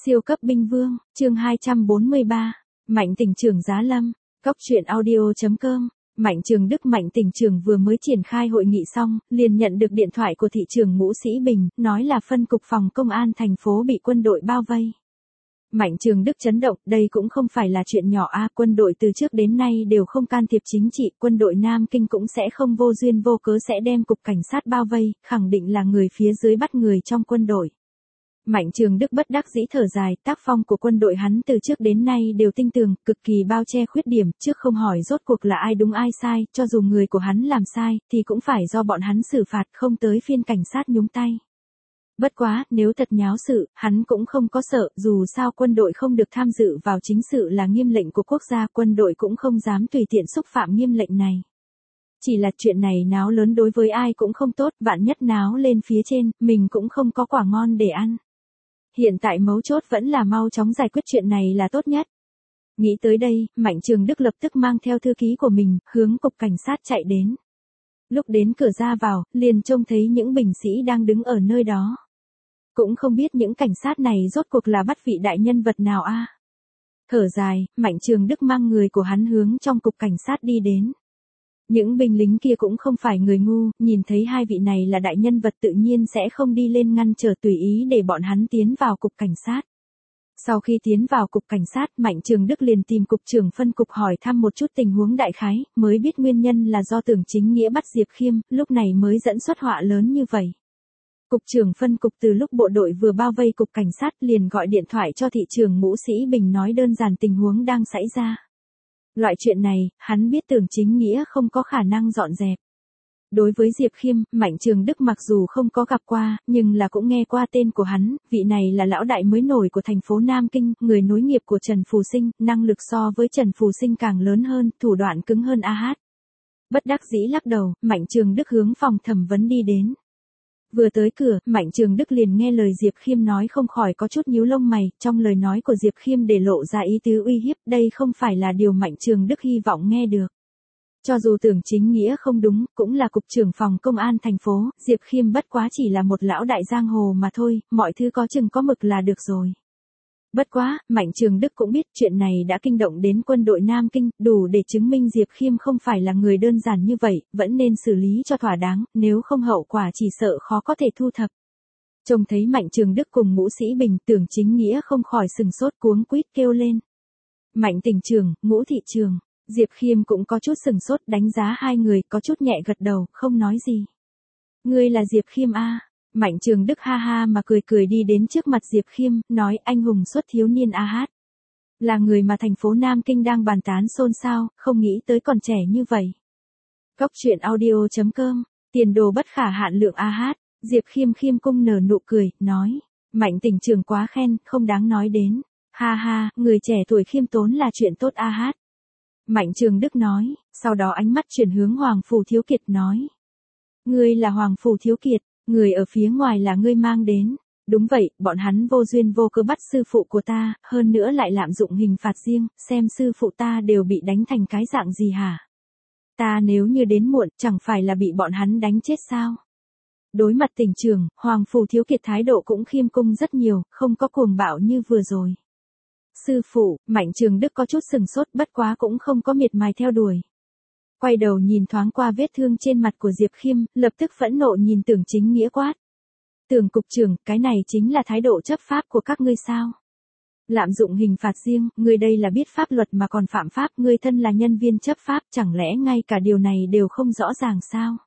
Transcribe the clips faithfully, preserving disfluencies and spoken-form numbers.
Siêu cấp binh vương, chương hai trăm bốn mươi ba, Mạnh tỉnh trưởng Giá Lâm, Cóc truyện audio chấm com. Mạnh Trường Đức Mạnh tỉnh trưởng vừa mới triển khai hội nghị xong, liền nhận được điện thoại của thị trưởng Ngũ Sĩ Bình, nói là phân cục phòng công an thành phố bị quân đội bao vây. Mạnh Trường Đức chấn động, đây cũng không phải là chuyện nhỏ a, quân đội từ trước đến nay đều không can thiệp chính trị, quân đội Nam Kinh cũng sẽ không vô duyên vô cớ sẽ đem cục cảnh sát bao vây, khẳng định là người phía dưới bắt người trong quân đội. Mạnh Trường Đức bất đắc dĩ thở dài, tác phong của quân đội hắn từ trước đến nay đều tinh tường, cực kỳ bao che khuyết điểm, trước không hỏi rốt cuộc là ai đúng ai sai, cho dù người của hắn làm sai, thì cũng phải do bọn hắn xử phạt, không tới phiên cảnh sát nhúng tay. Bất quá, nếu thật nháo sự, hắn cũng không có sợ, dù sao quân đội không được tham dự vào chính sự là nghiêm lệnh của quốc gia, quân đội cũng không dám tùy tiện xúc phạm nghiêm lệnh này. Chỉ là chuyện này náo lớn đối với ai cũng không tốt, vạn nhất náo lên phía trên, mình cũng không có quả ngon để ăn. Hiện tại mấu chốt vẫn là mau chóng giải quyết chuyện này là tốt nhất. Nghĩ tới đây, Mạnh Trường Đức lập tức mang theo thư ký của mình, hướng cục cảnh sát chạy đến. Lúc đến cửa ra vào, liền trông thấy những binh sĩ đang đứng ở nơi đó. Cũng không biết những cảnh sát này rốt cuộc là bắt vị đại nhân vật nào a. À. Thở dài, Mạnh Trường Đức mang người của hắn hướng trong cục cảnh sát đi đến. Những binh lính kia cũng không phải người ngu, nhìn thấy hai vị này là đại nhân vật tự nhiên sẽ không đi lên ngăn trở tùy ý để bọn hắn tiến vào cục cảnh sát. Sau khi tiến vào cục cảnh sát, Mạnh Trường Đức liền tìm cục trưởng phân cục hỏi thăm một chút tình huống đại khái, mới biết nguyên nhân là do Tưởng Chính Nghĩa bắt Diệp Khiêm, lúc này mới dẫn xuất họa lớn như vậy. Cục trưởng phân cục từ lúc bộ đội vừa bao vây cục cảnh sát liền gọi điện thoại cho thị trưởng Ngũ Sĩ Bình nói đơn giản tình huống đang xảy ra. Loại chuyện này, hắn biết Tưởng Chính Nghĩa không có khả năng dọn dẹp. Đối với Diệp Khiêm, Mạnh Trường Đức mặc dù không có gặp qua, nhưng là cũng nghe qua tên của hắn, vị này là lão đại mới nổi của thành phố Nam Kinh, người nối nghiệp của Trần Phù Sinh, năng lực so với Trần Phù Sinh càng lớn hơn, thủ đoạn cứng hơn a hát. Bất đắc dĩ lắc đầu, Mạnh Trường Đức hướng phòng thẩm vấn đi đến. Vừa tới cửa, Mạnh Trường Đức liền nghe lời Diệp Khiêm nói không khỏi có chút nhíu lông mày, trong lời nói của Diệp Khiêm để lộ ra ý tứ uy hiếp, đây không phải là điều Mạnh Trường Đức hy vọng nghe được. Cho dù Tưởng Chính Nghĩa không đúng, cũng là cục trưởng phòng công an thành phố, Diệp Khiêm bất quá chỉ là một lão đại giang hồ mà thôi, mọi thứ có chừng có mực là được rồi. Bất quá, Mạnh Trường Đức cũng biết chuyện này đã kinh động đến quân đội Nam Kinh, đủ để chứng minh Diệp Khiêm không phải là người đơn giản như vậy, vẫn nên xử lý cho thỏa đáng, nếu không hậu quả chỉ sợ khó có thể thu thập. Trông thấy Mạnh Trường Đức cùng Ngũ Sĩ Bình, Tưởng Chính Nghĩa không khỏi sừng sốt cuống quýt kêu lên. Mạnh tỉnh trưởng, Ngũ thị trường, Diệp Khiêm cũng có chút sừng sốt đánh giá hai người, có chút nhẹ gật đầu, không nói gì. Ngươi là Diệp Khiêm a? À? Mạnh Trường Đức ha ha mà cười cười đi đến trước mặt Diệp Khiêm, nói anh hùng xuất thiếu niên a hát. Là người mà thành phố Nam Kinh đang bàn tán xôn xao, không nghĩ tới còn trẻ như vậy. Cóc truyện audio chấm com, tiền đồ bất khả hạn lượng a hát, Diệp Khiêm khiêm cung nở nụ cười, nói. Mạnh tỉnh trưởng quá khen, không đáng nói đến. Ha ha, người trẻ tuổi khiêm tốn là chuyện tốt a hát. Mạnh Trường Đức nói, sau đó ánh mắt chuyển hướng Hoàng Phủ Thiếu Kiệt nói. Ngươi là Hoàng Phủ Thiếu Kiệt. Người ở phía ngoài là ngươi mang đến. Đúng vậy, bọn hắn vô duyên vô cớ bắt sư phụ của ta, hơn nữa lại lạm dụng hình phạt riêng, xem sư phụ ta đều bị đánh thành cái dạng gì hả? Ta nếu như đến muộn, chẳng phải là bị bọn hắn đánh chết sao? Đối mặt tỉnh trưởng, Hoàng Phủ Thiếu Kiệt thái độ cũng khiêm cung rất nhiều, không có cuồng bạo như vừa rồi. Sư phụ, Mạnh Trường Đức có chút sừng sốt, bất quá cũng không có miệt mài theo đuổi. Quay đầu nhìn thoáng qua vết thương trên mặt của Diệp Khiêm, lập tức phẫn nộ nhìn Tưởng Chính Nghĩa quát. Tưởng cục trưởng, cái này chính là thái độ chấp pháp của các ngươi sao? Lạm dụng hình phạt riêng, ngươi đây là biết pháp luật mà còn phạm pháp, ngươi thân là nhân viên chấp pháp, chẳng lẽ ngay cả điều này đều không rõ ràng sao?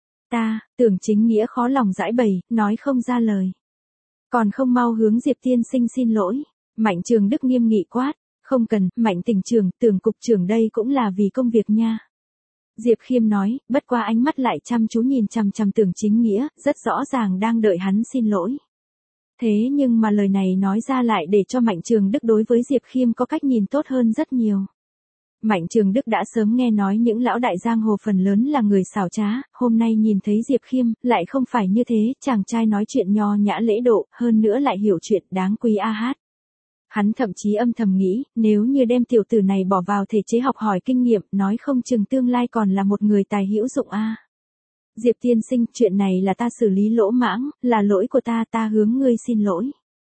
Ta, Tưởng Chính Nghĩa khó lòng giải bày, nói không ra lời. Còn không mau hướng Diệp tiên sinh xin lỗi. Mạnh Trường Đức nghiêm nghị quát. Không cần, Mạnh tỉnh trưởng, Tưởng cục trưởng đây cũng là vì công việc nha. Diệp Khiêm nói, bất qua ánh mắt lại chăm chú nhìn chằm chằm Tưởng Chính Nghĩa, rất rõ ràng đang đợi hắn xin lỗi. Thế nhưng mà lời này nói ra lại để cho Mạnh Trường Đức đối với Diệp Khiêm có cách nhìn tốt hơn rất nhiều. Mạnh Trường Đức đã sớm nghe nói những lão đại giang hồ phần lớn là người xảo trá, hôm nay nhìn thấy Diệp Khiêm, lại không phải như thế, chàng trai nói chuyện nho nhã lễ độ, hơn nữa lại hiểu chuyện đáng quý a hát. Hắn thậm chí âm thầm nghĩ, nếu như đem tiểu tử này bỏ vào thể chế học hỏi kinh nghiệm, nói không chừng tương lai còn là một người tài hữu dụng a. Diệp tiên sinh, chuyện này là ta xử lý lỗ mãng, là lỗi của ta, ta hướng ngươi xin lỗi.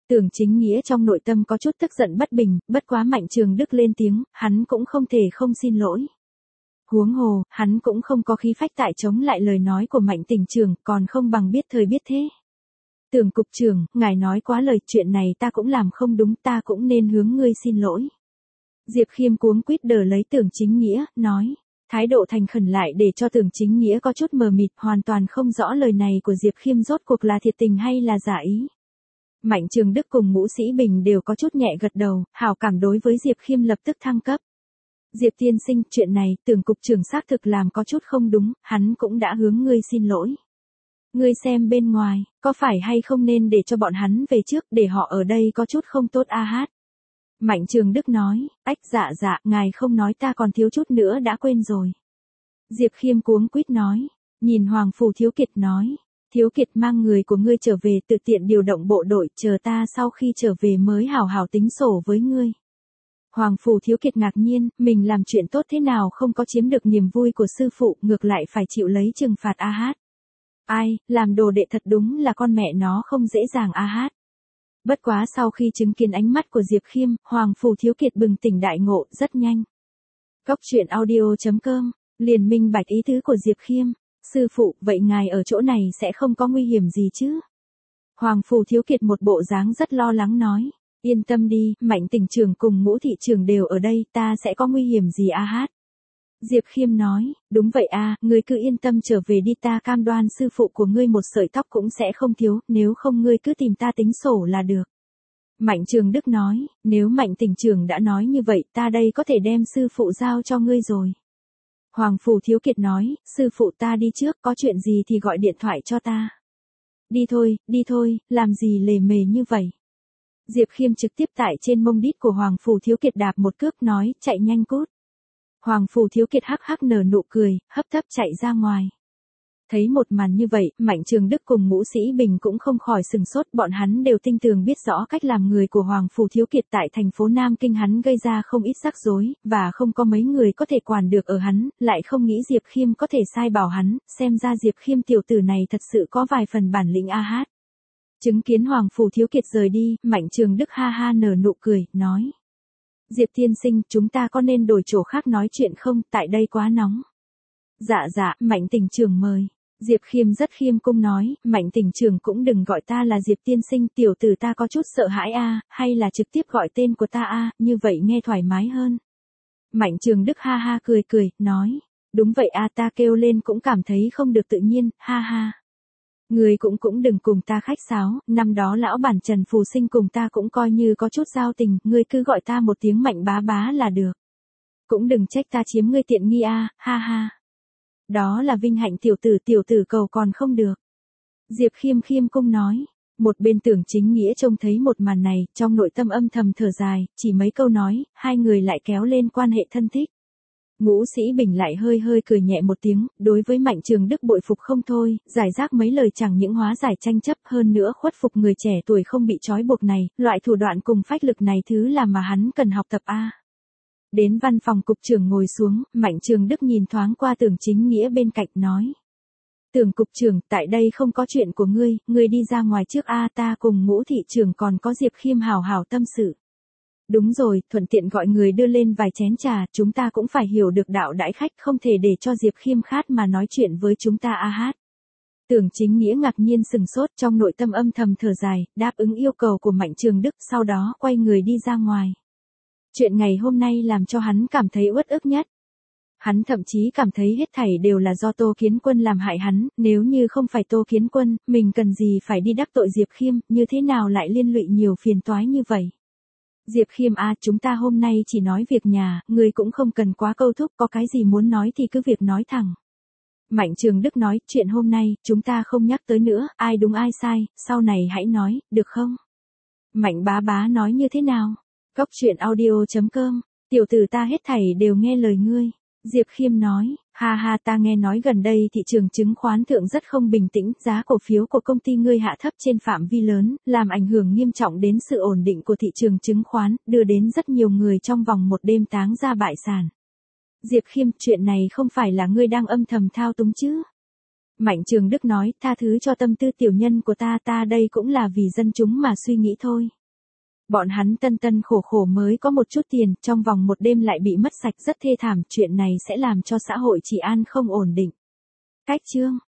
Tưởng Chính Nghĩa trong nội tâm có chút tức giận bất bình, bất quá Mạnh Trường Đức lên tiếng, hắn cũng không thể không xin lỗi. Huống hồ, hắn cũng không có khí phách tại chống lại lời nói của Mạnh tỉnh trưởng, còn không bằng biết thời biết thế. Tưởng cục trưởng, ngài nói quá lời, chuyện này ta cũng làm không đúng, ta cũng nên hướng ngươi xin lỗi. Diệp Khiêm cuống quýt đỡ lấy Tưởng Chính Nghĩa, nói. Thái độ thành khẩn lại để cho Tưởng Chính Nghĩa có chút mờ mịt, hoàn toàn không rõ lời này của Diệp Khiêm rốt cuộc là thiệt tình hay là giả ý. Mạnh Trường Đức cùng Ngũ Sĩ Bình đều có chút nhẹ gật đầu, hảo cảm đối với Diệp Khiêm lập tức thăng cấp. Diệp tiên sinh, chuyện này, Tưởng cục trưởng xác thực làm có chút không đúng, hắn cũng đã hướng ngươi xin lỗi. Ngươi xem bên ngoài, có phải hay không nên để cho bọn hắn về trước, để họ ở đây có chút không tốt a hát. Mạnh Trường Đức nói, ách dạ dạ, ngài không nói ta còn thiếu chút nữa đã quên rồi. Diệp Khiêm cuống quýt nói, nhìn Hoàng Phủ Thiếu Kiệt nói, Thiếu Kiệt mang người của ngươi trở về tự tiện điều động bộ đội, chờ ta sau khi trở về mới hảo hảo tính sổ với ngươi. Hoàng Phủ Thiếu Kiệt ngạc nhiên, mình làm chuyện tốt thế nào không có chiếm được niềm vui của sư phụ, ngược lại phải chịu lấy trừng phạt a hát. Ai, làm đồ đệ thật đúng là con mẹ nó không dễ dàng a hát. Bất quá sau khi chứng kiến ánh mắt của Diệp Khiêm, Hoàng Phủ Thiếu Kiệt bừng tỉnh đại ngộ, rất nhanh. Góc truyện audio chấm com, liền minh bạch ý tứ của Diệp Khiêm. Sư phụ, vậy ngài ở chỗ này sẽ không có nguy hiểm gì chứ? Hoàng Phủ Thiếu Kiệt một bộ dáng rất lo lắng nói. Yên tâm đi, Mạnh tỉnh trưởng cùng Ngũ thị trưởng đều ở đây, ta sẽ có nguy hiểm gì a hát. Diệp Khiêm nói, đúng vậy a, ngươi cứ yên tâm trở về đi, ta cam đoan sư phụ của ngươi một sợi tóc cũng sẽ không thiếu, nếu không ngươi cứ tìm ta tính sổ là được. Mạnh Trường Đức nói, nếu Mạnh tỉnh trưởng đã nói như vậy, ta đây có thể đem sư phụ giao cho ngươi rồi. Hoàng Phủ Thiếu Kiệt nói, sư phụ ta đi trước, có chuyện gì thì gọi điện thoại cho ta. Đi thôi, đi thôi, làm gì lề mề như vậy. Diệp Khiêm trực tiếp tại trên mông đít của Hoàng Phủ Thiếu Kiệt đạp một cước nói, chạy nhanh cút. Hoàng Phủ Thiếu Kiệt hắc hắc nở nụ cười, hấp tấp chạy ra ngoài. Thấy một màn như vậy, Mạnh Trường Đức cùng Ngũ Sĩ Bình cũng không khỏi sừng sốt, bọn hắn đều tinh tường biết rõ cách làm người của Hoàng Phủ Thiếu Kiệt tại thành phố Nam Kinh, hắn gây ra không ít rắc rối, và không có mấy người có thể quản được ở hắn, lại không nghĩ Diệp Khiêm có thể sai bảo hắn, xem ra Diệp Khiêm tiểu tử này thật sự có vài phần bản lĩnh a hát. Chứng kiến Hoàng Phủ Thiếu Kiệt rời đi, Mạnh Trường Đức ha ha nở nụ cười, nói. Diệp tiên sinh, chúng ta có nên đổi chỗ khác nói chuyện không, tại đây quá nóng. Dạ dạ, Mạnh tỉnh trưởng mời. Diệp Khiêm rất khiêm cung nói, Mạnh tỉnh trưởng cũng đừng gọi ta là Diệp tiên sinh, tiểu tử ta có chút sợ hãi a, hay là trực tiếp gọi tên của ta a, như vậy nghe thoải mái hơn. Mạnh Trường Đức ha ha cười cười, nói, đúng vậy a, ta kêu lên cũng cảm thấy không được tự nhiên, ha ha. Người cũng cũng đừng cùng ta khách sáo, năm đó lão bản Trần Phù Sinh cùng ta cũng coi như có chút giao tình, ngươi cứ gọi ta một tiếng Mạnh bá bá là được. Cũng đừng trách ta chiếm ngươi tiện nghi a, ha ha. Đó là vinh hạnh tiểu tử, tiểu tử cầu còn không được. Diệp Khiêm khiêm cung nói. Một bên Tưởng Chính Nghĩa trông thấy một màn này, trong nội tâm âm thầm thở dài, chỉ mấy câu nói, hai người lại kéo lên quan hệ thân thích. Ngũ Sĩ Bình lại hơi hơi cười nhẹ một tiếng, đối với Mạnh Trường Đức bội phục không thôi, giải rác mấy lời chẳng những hóa giải tranh chấp, hơn nữa khuất phục người trẻ tuổi không bị trói buộc này, loại thủ đoạn cùng phách lực này thứ là mà hắn cần học tập a. Đến văn phòng cục trưởng ngồi xuống, Mạnh Trường Đức nhìn thoáng qua Tưởng Chính Nghĩa bên cạnh nói. Tưởng cục trưởng, tại đây không có chuyện của ngươi, ngươi đi ra ngoài trước a, ta cùng Ngũ thị trưởng còn có Diệp Khiêm hào hào tâm sự. Đúng rồi, thuận tiện gọi người đưa lên vài chén trà, chúng ta cũng phải hiểu được đạo đãi khách, không thể để cho Diệp Khiêm khát mà nói chuyện với chúng ta a hát. Tưởng Chính Nghĩa ngạc nhiên sừng sốt, trong nội tâm âm thầm thở dài, đáp ứng yêu cầu của Mạnh Trường Đức, sau đó quay người đi ra ngoài. Chuyện ngày hôm nay làm cho hắn cảm thấy uất ức nhất. Hắn thậm chí cảm thấy hết thảy đều là do Tô Kiến Quân làm hại hắn, nếu như không phải Tô Kiến Quân, mình cần gì phải đi đắc tội Diệp Khiêm, như thế nào lại liên lụy nhiều phiền toái như vậy. Diệp Khiêm a, chúng ta hôm nay chỉ nói việc nhà, người cũng không cần quá câu thúc, có cái gì muốn nói thì cứ việc nói thẳng. Mạnh Trường Đức nói, chuyện hôm nay, chúng ta không nhắc tới nữa, ai đúng ai sai, sau này hãy nói, được không? Mạnh bá bá nói như thế nào? Góc truyện audio chấm com, tiểu tử ta hết thảy đều nghe lời ngươi. Diệp Khiêm nói, ha ha, ta nghe nói gần đây thị trường chứng khoán thượng rất không bình tĩnh, giá cổ phiếu của công ty ngươi hạ thấp trên phạm vi lớn, làm ảnh hưởng nghiêm trọng đến sự ổn định của thị trường chứng khoán, đưa đến rất nhiều người trong vòng một đêm táng ra bại sản. Diệp Khiêm, chuyện này không phải là ngươi đang âm thầm thao túng chứ? Mạnh Trường Đức nói, tha thứ cho tâm tư tiểu nhân của ta, ta đây cũng là vì dân chúng mà suy nghĩ thôi. Bọn hắn tân tân khổ khổ mới có một chút tiền, trong vòng một đêm lại bị mất sạch rất thê thảm, chuyện này sẽ làm cho xã hội trị an không ổn định. Cách chương